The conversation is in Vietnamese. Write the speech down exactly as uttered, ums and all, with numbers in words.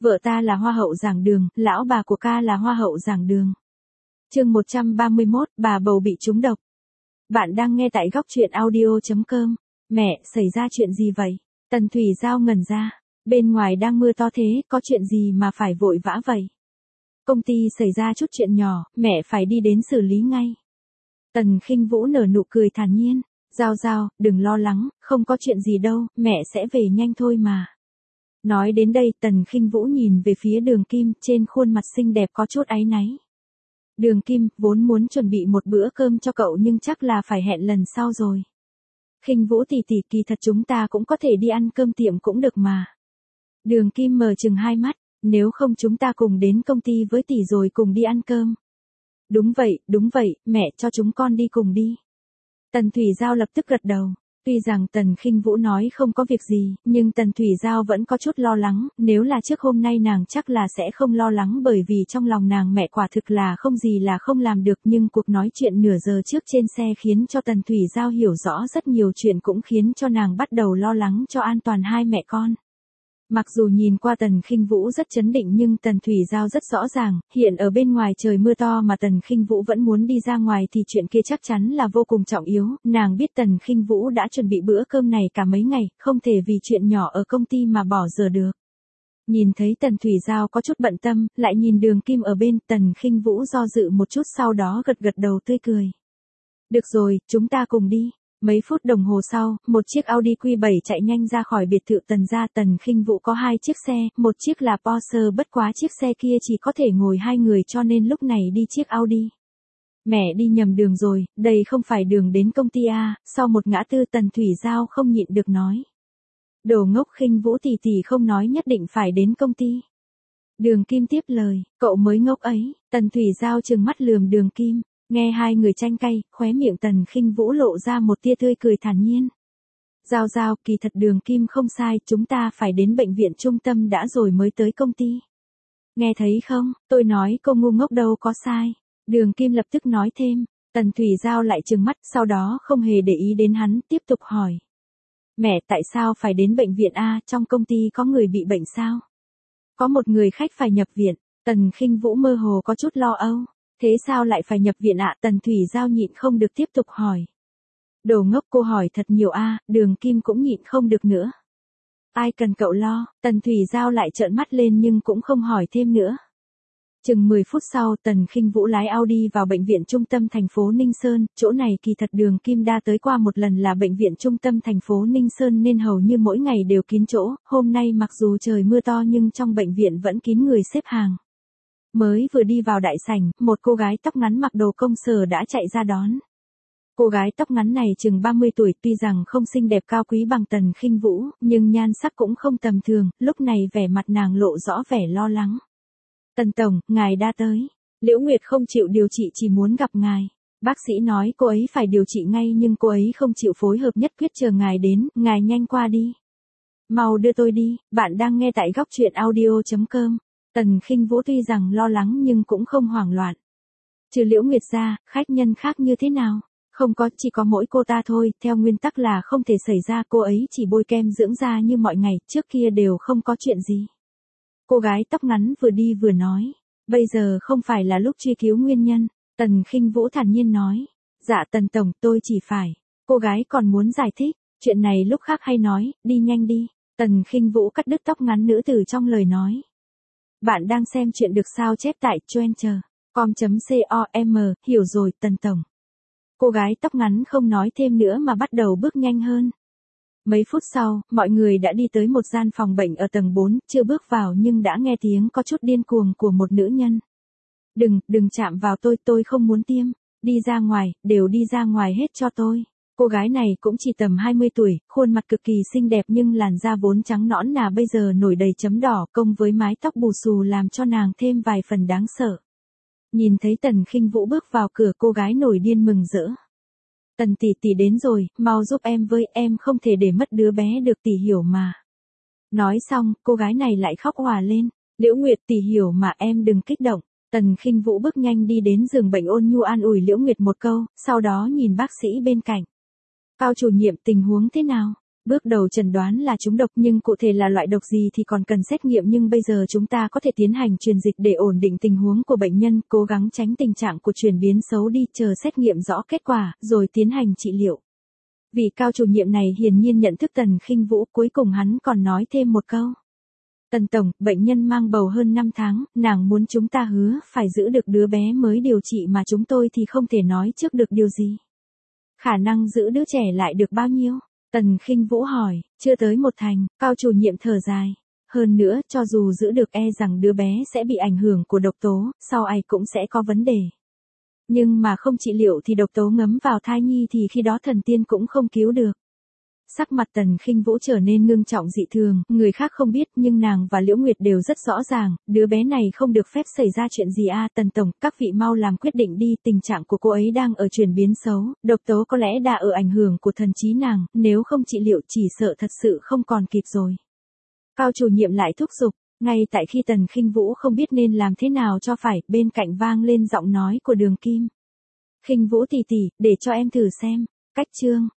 Vợ ta là hoa hậu giảng đường, lão bà của ca là hoa hậu giảng đường. Chương một trăm ba mươi mốt, bà bầu bị trúng độc. Bạn đang nghe tại góc truyện audio chấm com. Mẹ, xảy ra chuyện gì vậy? Tần Thủy Giao ngẩn ra. Bên ngoài đang mưa to thế, có chuyện gì mà phải vội vã vậy? Công ty xảy ra chút chuyện nhỏ, mẹ phải đi đến xử lý ngay. Tần Khinh Vũ nở nụ cười thản nhiên. Giao Giao, đừng lo lắng, không có chuyện gì đâu, mẹ sẽ về nhanh thôi mà. Nói đến đây, Tần Khinh Vũ nhìn về phía Đường Kim, trên khuôn mặt xinh đẹp có chút áy náy. Đường Kim, vốn muốn chuẩn bị một bữa cơm cho cậu nhưng chắc là phải hẹn lần sau rồi. Khinh Vũ tỷ tỷ, kỳ thật chúng ta cũng có thể đi ăn cơm tiệm cũng được mà. Đường Kim mở trừng hai mắt, nếu không chúng ta cùng đến công ty với tỷ rồi cùng đi ăn cơm. Đúng vậy, đúng vậy, mẹ cho chúng con đi cùng đi. Tần Thủy Giao lập tức gật đầu. Tuy rằng Tần Khinh Vũ nói không có việc gì, nhưng Tần Thủy Giao vẫn có chút lo lắng, nếu là trước hôm nay nàng chắc là sẽ không lo lắng bởi vì trong lòng nàng mẹ quả thực là không gì là không làm được, nhưng cuộc nói chuyện nửa giờ trước trên xe khiến cho Tần Thủy Giao hiểu rõ rất nhiều chuyện, cũng khiến cho nàng bắt đầu lo lắng cho an toàn hai mẹ con. Mặc dù nhìn qua Tần Khinh Vũ rất trấn định nhưng Tần Thủy Giao rất rõ ràng, hiện ở bên ngoài trời mưa to mà Tần Khinh Vũ vẫn muốn đi ra ngoài thì chuyện kia chắc chắn là vô cùng trọng yếu, nàng biết Tần Khinh Vũ đã chuẩn bị bữa cơm này cả mấy ngày, không thể vì chuyện nhỏ ở công ty mà bỏ giờ được. Nhìn thấy Tần Thủy Giao có chút bận tâm, lại nhìn Đường Kim ở bên, Tần Khinh Vũ do dự một chút sau đó gật gật đầu tươi cười. Được rồi, chúng ta cùng đi. Mấy phút đồng hồ sau, một chiếc Audi Q bảy chạy nhanh ra khỏi biệt thự Tần gia. Tần Khinh Vũ có hai chiếc xe, một chiếc là Porsche, bất quá chiếc xe kia chỉ có thể ngồi hai người cho nên lúc này đi chiếc Audi. Mẹ đi nhầm đường rồi, đây không phải đường đến công ty à, sau một ngã tư Tần Thủy Giao không nhịn được nói. Đồ ngốc, Khinh Vũ tỷ tỷ không nói nhất định phải đến công ty. Đường Kim tiếp lời, cậu mới ngốc ấy. Tần Thủy Giao trừng mắt lườm Đường Kim. Nghe hai người tranh cay, khóe miệng Tần Khinh Vũ lộ ra một tia tươi cười thản nhiên. Giao Giao, kỳ thật Đường Kim không sai, chúng ta phải đến bệnh viện trung tâm đã rồi mới tới công ty. Nghe thấy không, tôi nói cô ngu ngốc đâu có sai. Đường Kim lập tức nói thêm. Tần Thủy Giao lại trừng mắt, sau đó không hề để ý đến hắn, tiếp tục hỏi. Mẹ, tại sao phải đến bệnh viện a, trong công ty có người bị bệnh sao? Có một người khách phải nhập viện. Tần Khinh Vũ mơ hồ có chút lo âu. Thế sao lại phải nhập viện ạ? Tần Thủy Giao nhịn không được tiếp tục hỏi. Đồ ngốc, cô hỏi thật nhiều a. Đường Kim cũng nhịn không được nữa. Ai cần cậu lo? Tần Thủy Giao lại trợn mắt lên nhưng cũng không hỏi thêm nữa. Chừng mười phút sau, Tần Khinh Vũ lái Audi vào bệnh viện trung tâm thành phố Ninh Sơn, chỗ này kỳ thật Đường Kim đã tới qua một lần là bệnh viện trung tâm thành phố Ninh Sơn nên hầu như mỗi ngày đều kín chỗ, hôm nay mặc dù trời mưa to nhưng trong bệnh viện vẫn kín người xếp hàng. Mới vừa đi vào đại sảnh, một cô gái tóc ngắn mặc đồ công sở đã chạy ra đón. Cô gái tóc ngắn này chừng ba mươi tuổi, tuy rằng không xinh đẹp cao quý bằng Tần Khinh Vũ, nhưng nhan sắc cũng không tầm thường, lúc này vẻ mặt nàng lộ rõ vẻ lo lắng. Tần Tổng, ngài đã tới. Liễu Nguyệt không chịu điều trị chỉ muốn gặp ngài. Bác sĩ nói cô ấy phải điều trị ngay nhưng cô ấy không chịu phối hợp, nhất quyết chờ ngài đến, ngài nhanh qua đi. Mau đưa tôi đi, bạn đang nghe tại góc truyện audio chấm com. Tần Khinh Vũ tuy rằng lo lắng nhưng cũng không hoảng loạn. Trừ Liễu Nguyệt ra, khách nhân khác như thế nào? Không có, chỉ có mỗi cô ta thôi, theo nguyên tắc là không thể xảy ra, cô ấy chỉ bôi kem dưỡng da như mọi ngày, trước kia đều không có chuyện gì. Cô gái tóc ngắn vừa đi vừa nói, bây giờ không phải là lúc truy cứu nguyên nhân. Tần Khinh Vũ thản nhiên nói, dạ Tần Tổng, tôi chỉ phải. Cô gái còn muốn giải thích, chuyện này lúc khác hay nói, đi nhanh đi. Tần Khinh Vũ cắt đứt tóc ngắn nữ tử trong lời nói. Bạn đang xem chuyện được sao chép tại Twitter chấm com chấm com, hiểu rồi Tần Tổng. Cô gái tóc ngắn không nói thêm nữa mà bắt đầu bước nhanh hơn. Mấy phút sau, mọi người đã đi tới một gian phòng bệnh ở tầng bốn, chưa bước vào nhưng đã nghe tiếng có chút điên cuồng của một nữ nhân. Đừng, đừng chạm vào tôi, tôi không muốn tiêm. Đi ra ngoài, đều đi ra ngoài hết cho tôi. Cô gái này cũng chỉ tầm hai mươi tuổi, khuôn mặt cực kỳ xinh đẹp nhưng làn da vốn trắng nõn nà bây giờ nổi đầy chấm đỏ, cộng với mái tóc bù xù làm cho nàng thêm vài phần đáng sợ. Nhìn thấy Tần Khinh Vũ bước vào cửa, cô gái nổi điên mừng rỡ. Tần tỷ tỷ đến rồi, mau giúp em với, em không thể để mất đứa bé được, tỷ hiểu mà. Nói xong, cô gái này lại khóc òa lên. Liễu Nguyệt, tỷ hiểu mà, em đừng kích động. Tần Khinh Vũ bước nhanh đi đến giường bệnh ôn nhu an ủi Liễu Nguyệt một câu, sau đó nhìn bác sĩ bên cạnh. Cao chủ nhiệm, tình huống thế nào? Bước đầu chẩn đoán là trúng độc nhưng cụ thể là loại độc gì thì còn cần xét nghiệm, nhưng bây giờ chúng ta có thể tiến hành truyền dịch để ổn định tình huống của bệnh nhân, cố gắng tránh tình trạng của chuyển biến xấu đi, chờ xét nghiệm rõ kết quả, rồi tiến hành trị liệu. Vị cao chủ nhiệm này hiển nhiên nhận thức Tần Khinh Vũ, cuối cùng hắn còn nói thêm một câu. Tần Tổng, bệnh nhân mang bầu hơn năm tháng, nàng muốn chúng ta hứa phải giữ được đứa bé mới điều trị mà chúng tôi thì không thể nói trước được điều gì. Khả năng giữ đứa trẻ lại được bao nhiêu? Tần Khinh Vũ hỏi, chưa tới một thành, cao chủ nhiệm thở dài. Hơn nữa, cho dù giữ được e rằng đứa bé sẽ bị ảnh hưởng của độc tố, sau ai cũng sẽ có vấn đề. Nhưng mà không trị liệu thì độc tố ngấm vào thai nhi thì khi đó thần tiên cũng không cứu được. Sắc mặt Tần Khinh Vũ trở nên ngưng trọng dị thường, người khác không biết nhưng nàng và Liễu Nguyệt đều rất rõ ràng, đứa bé này không được phép xảy ra chuyện gì a. Tần Tổng, các vị mau làm quyết định đi, tình trạng của cô ấy đang ở chuyển biến xấu, độc tố có lẽ đã ở ảnh hưởng của thần trí nàng, nếu không trị liệu chỉ sợ thật sự không còn kịp rồi. Cao chủ nhiệm lại thúc giục, ngay tại khi Tần Khinh Vũ không biết nên làm thế nào cho phải, bên cạnh vang lên giọng nói của Đường Kim. Khinh Vũ tỷ tỷ, để cho em thử xem, cách chương.